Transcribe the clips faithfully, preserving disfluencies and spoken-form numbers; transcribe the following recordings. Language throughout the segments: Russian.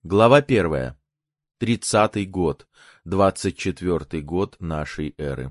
Глава первая. Тридцатый год. Двадцать четвертый год нашей эры.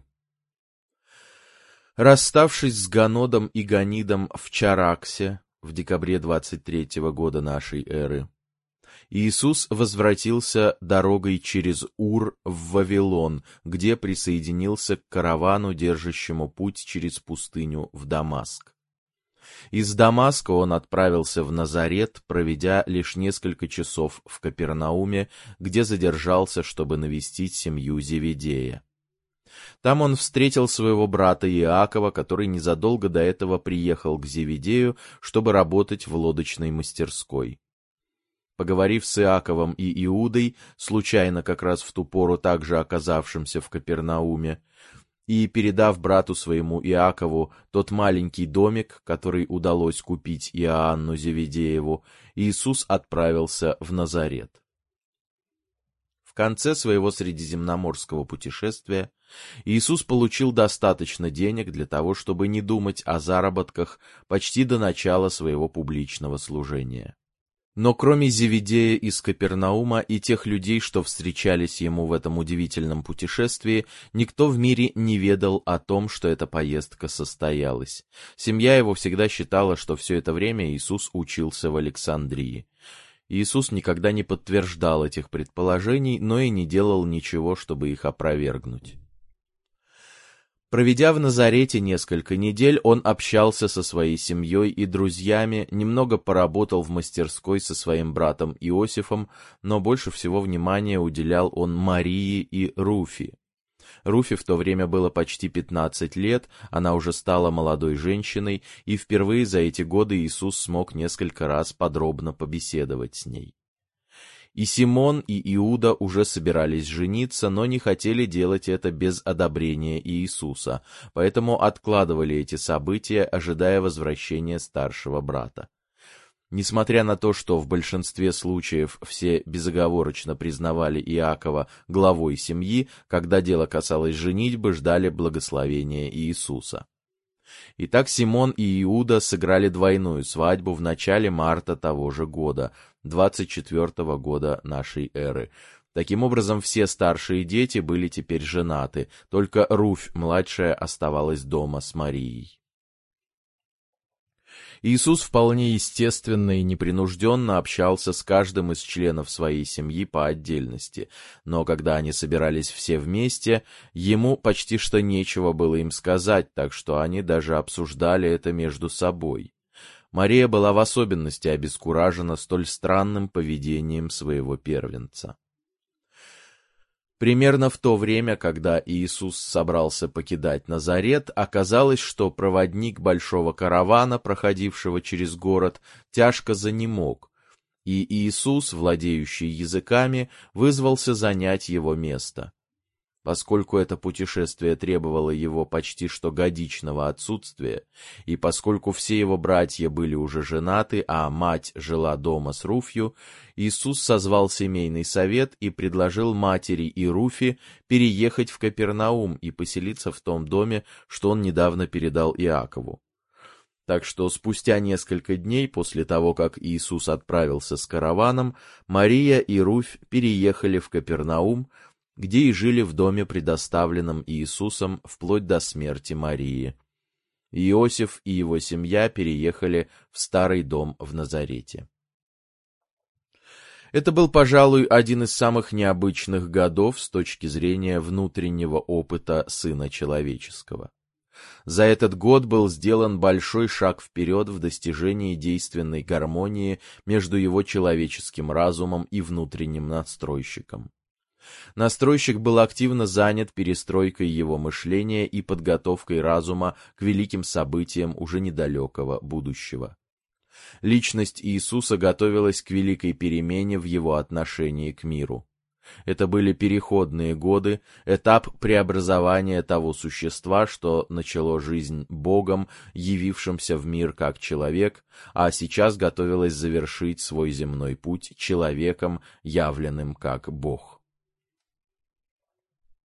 Расставшись с Ганодом и Ганидом в Чараксе в декабре двадцать третьего года нашей эры, Иисус возвратился дорогой через Ур в Вавилон, где присоединился к каравану, держащему путь через пустыню в Дамаск. Из Дамаска он отправился в Назарет, проведя лишь несколько часов в Капернауме, где задержался, чтобы навестить семью Зеведея. Там он встретил своего брата Иакова, который незадолго до этого приехал к Зеведею, чтобы работать в лодочной мастерской. Поговорив с Иаковом и Иудой, случайно как раз в ту пору также оказавшимся в Капернауме, и передав брату своему Иакову тот маленький домик, который удалось купить Иоанну Зеведееву, Иисус отправился в Назарет. В конце своего средиземноморского путешествия Иисус получил достаточно денег для того, чтобы не думать о заработках почти до начала своего публичного служения. Но кроме Зеведея из Капернаума и тех людей, что встречались ему в этом удивительном путешествии, никто в мире не ведал о том, что эта поездка состоялась. Семья его всегда считала, что все это время Иисус учился в Александрии. Иисус никогда не подтверждал этих предположений, но и не делал ничего, чтобы их опровергнуть. Проведя в Назарете несколько недель, он общался со своей семьей и друзьями, немного поработал в мастерской со своим братом Иосифом, но больше всего внимания уделял он Марии и Руфи. Руфи в то время было почти пятнадцать лет, она уже стала молодой женщиной, и впервые за эти годы Иисус смог несколько раз подробно побеседовать с ней. И Симон, и Иуда уже собирались жениться, но не хотели делать это без одобрения Иисуса, поэтому откладывали эти события, ожидая возвращения старшего брата. Несмотря на то, что в большинстве случаев все безоговорочно признавали Иакова главой семьи, когда дело касалось женитьбы, ждали благословения Иисуса. Итак, Симон и Иуда сыграли двойную свадьбу в начале марта того же года, двадцать четвертого года нашей эры. Таким образом, все старшие дети были теперь женаты, только Руфь, младшая, оставалась дома с Марией. Иисус вполне естественно и непринужденно общался с каждым из членов своей семьи по отдельности, но когда они собирались все вместе, ему почти что нечего было им сказать, так что они даже обсуждали это между собой. Мария была в особенности обескуражена столь странным поведением своего первенца. Примерно в то время, когда Иисус собрался покидать Назарет, оказалось, что проводник большого каравана, проходившего через город, тяжко занемог, и Иисус, владеющий языками, вызвался занять его место. Поскольку это путешествие требовало его почти что годичного отсутствия, и поскольку все его братья были уже женаты, а мать жила дома с Руфью, Иисус созвал семейный совет и предложил матери и Руфи переехать в Капернаум и поселиться в том доме, что он недавно передал Иакову. Так что спустя несколько дней после того, как Иисус отправился с караваном, Мария и Руфь переехали в Капернаум, где и жили в доме, предоставленном Иисусом вплоть до смерти Марии. Иосиф и его семья переехали в старый дом в Назарете. Это был, пожалуй, один из самых необычных годов с точки зрения внутреннего опыта Сына Человеческого. За этот год был сделан большой шаг вперед в достижении действенной гармонии между его человеческим разумом и внутренним настройщиком. Настройщик был активно занят перестройкой его мышления и подготовкой разума к великим событиям уже недалекого будущего. Личность Иисуса готовилась к великой перемене в его отношении к миру. Это были переходные годы, этап преобразования того существа, что начало жизнь Богом, явившимся в мир как человек, а сейчас готовилось завершить свой земной путь человеком, явленным как Бог.